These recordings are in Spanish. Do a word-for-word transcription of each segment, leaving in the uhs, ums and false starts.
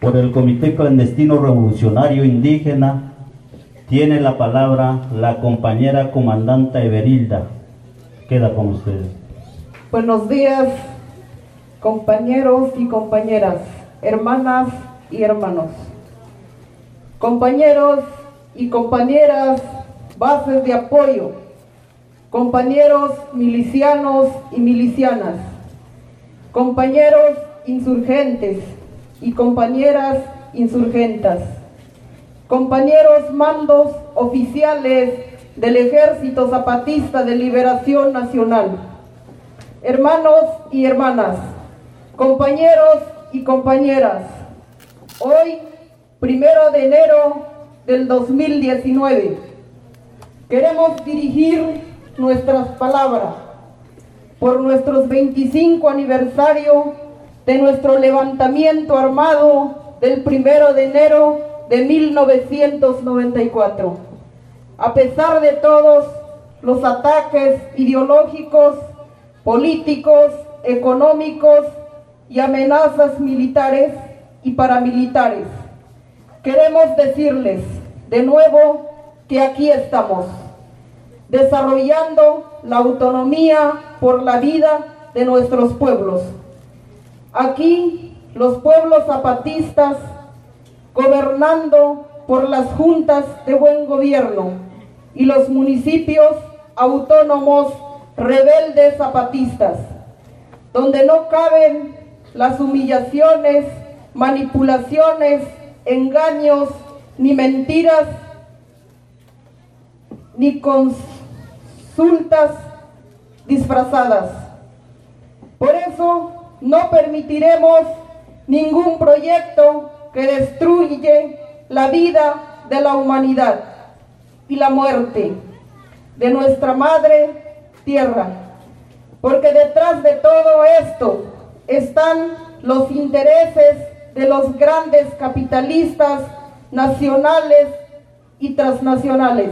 Por el Comité Clandestino Revolucionario Indígena tiene la palabra la compañera comandante Everilda. Queda con ustedes. Buenos días, compañeros y compañeras, hermanas y hermanos, compañeros y compañeras, bases de apoyo, compañeros milicianos y milicianas, compañeros insurgentes y compañeras insurgentas, compañeros mandos oficiales del Ejército Zapatista de Liberación Nacional, hermanos y hermanas, compañeros y compañeras, hoy, primero de enero del dos mil diecinueve, queremos dirigir nuestras palabras por nuestros veinticinco aniversario de nuestro levantamiento armado del primero de enero de mil novecientos noventa y cuatro. A pesar de todos los ataques ideológicos, políticos, económicos y amenazas militares y paramilitares, queremos decirles de nuevo que aquí estamos, desarrollando la autonomía por la vida de nuestros pueblos. Aquí los pueblos zapatistas gobernando por las juntas de buen gobierno y los municipios autónomos rebeldes zapatistas, donde no caben las humillaciones, manipulaciones, engaños, ni mentiras, ni consultas disfrazadas. Por eso no permitiremos ningún proyecto que destruye la vida de la humanidad y la muerte de nuestra madre tierra, porque detrás de todo esto están los intereses de los grandes capitalistas nacionales y transnacionales.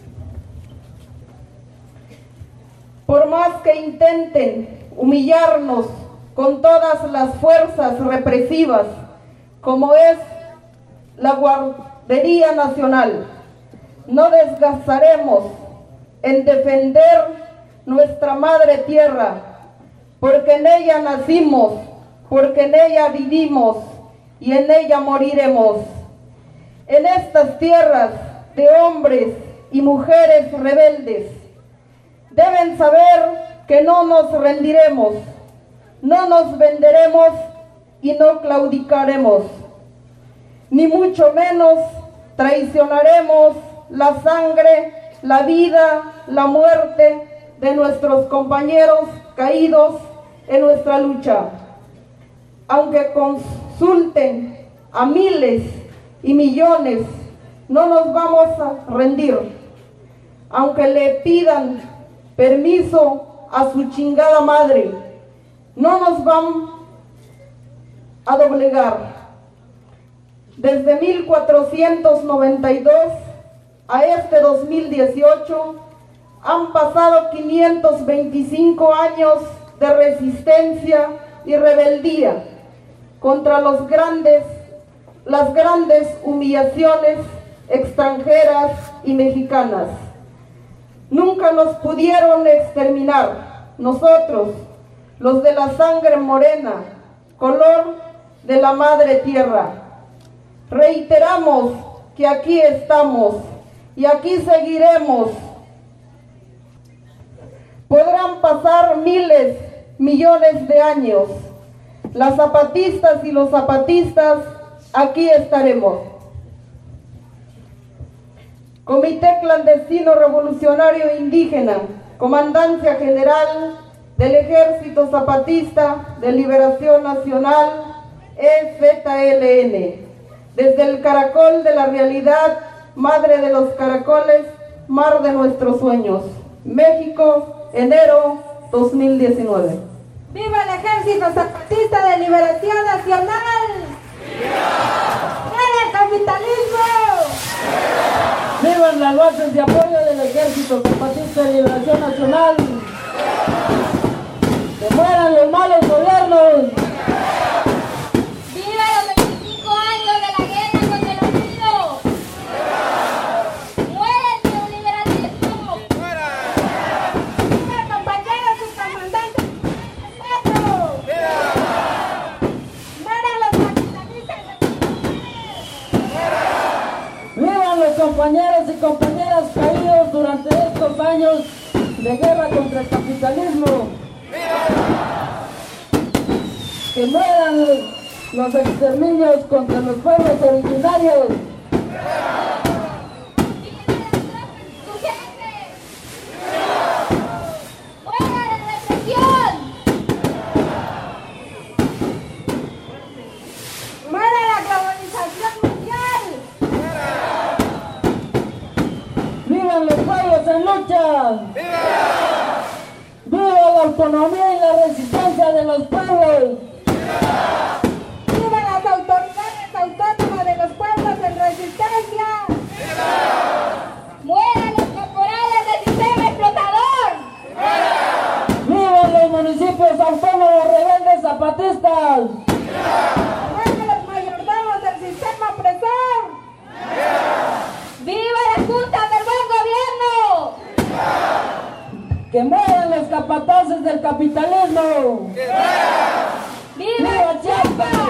Por más que intenten humillarnos con todas las fuerzas represivas, como es la Guardería Nacional, no desgastaremos en defender nuestra madre tierra, porque en ella nacimos, porque en ella vivimos y en ella moriremos. En estas tierras de hombres y mujeres rebeldes, deben saber que no nos rendiremos, no nos venderemos y no claudicaremos, ni mucho menos traicionaremos la sangre, la vida, la muerte de nuestros compañeros caídos en nuestra lucha. Aunque consulten a miles y millones, no nos vamos a rendir. Aunque le pidan permiso a su chingada madre, no nos van a doblegar. Desde mil cuatrocientos noventa y dos a este dos mil dieciocho han pasado quinientos veinticinco años de resistencia y rebeldía contra los grandes, las grandes humillaciones extranjeras y mexicanas. Nunca nos pudieron exterminar. Nosotros, los de la sangre morena, color de la madre tierra, reiteramos que aquí estamos y aquí seguiremos. Podrán pasar miles, millones de años. Las zapatistas y los zapatistas aquí estaremos. Comité Clandestino Revolucionario Indígena, Comandancia General del Ejército Zapatista de Liberación Nacional, E Z L N. Desde el caracol de la realidad, madre de los caracoles, mar de nuestros sueños. México, enero dos mil diecinueve. ¡Viva el Ejército Zapatista de Liberación Nacional! ¡Viva! ¡Viva el capitalismo! ¡Viva! ¡Vivan las bases de apoyo del Ejército Zapatista de Liberación Nacional! ¡Que mueran los malos gobiernos! ¡Viva los veinticinco años compañeros y compañeras caídos durante estos años de guerra contra el capitalismo. Que mueran los exterminios contra los pueblos originarios. En lucha. ¡Viva! ¡Viva la autonomía y la resistencia de los pueblos! ¡Viva! ¡Viva las autoridades autónomas de los pueblos en resistencia! ¡Viva! ¡Mueran los corporales del sistema explotador! ¡Viva! ¡Viva los municipios autónomos rebeldes zapatistas! ¡Viva! ¡Mueran los mayordomos del sistema opresor! ¡Viva! ¡Viva la Junta del Buen Gobierno! ¡Que mueran los capataces del capitalismo! ¡Viva! ¡Viva Chiapas!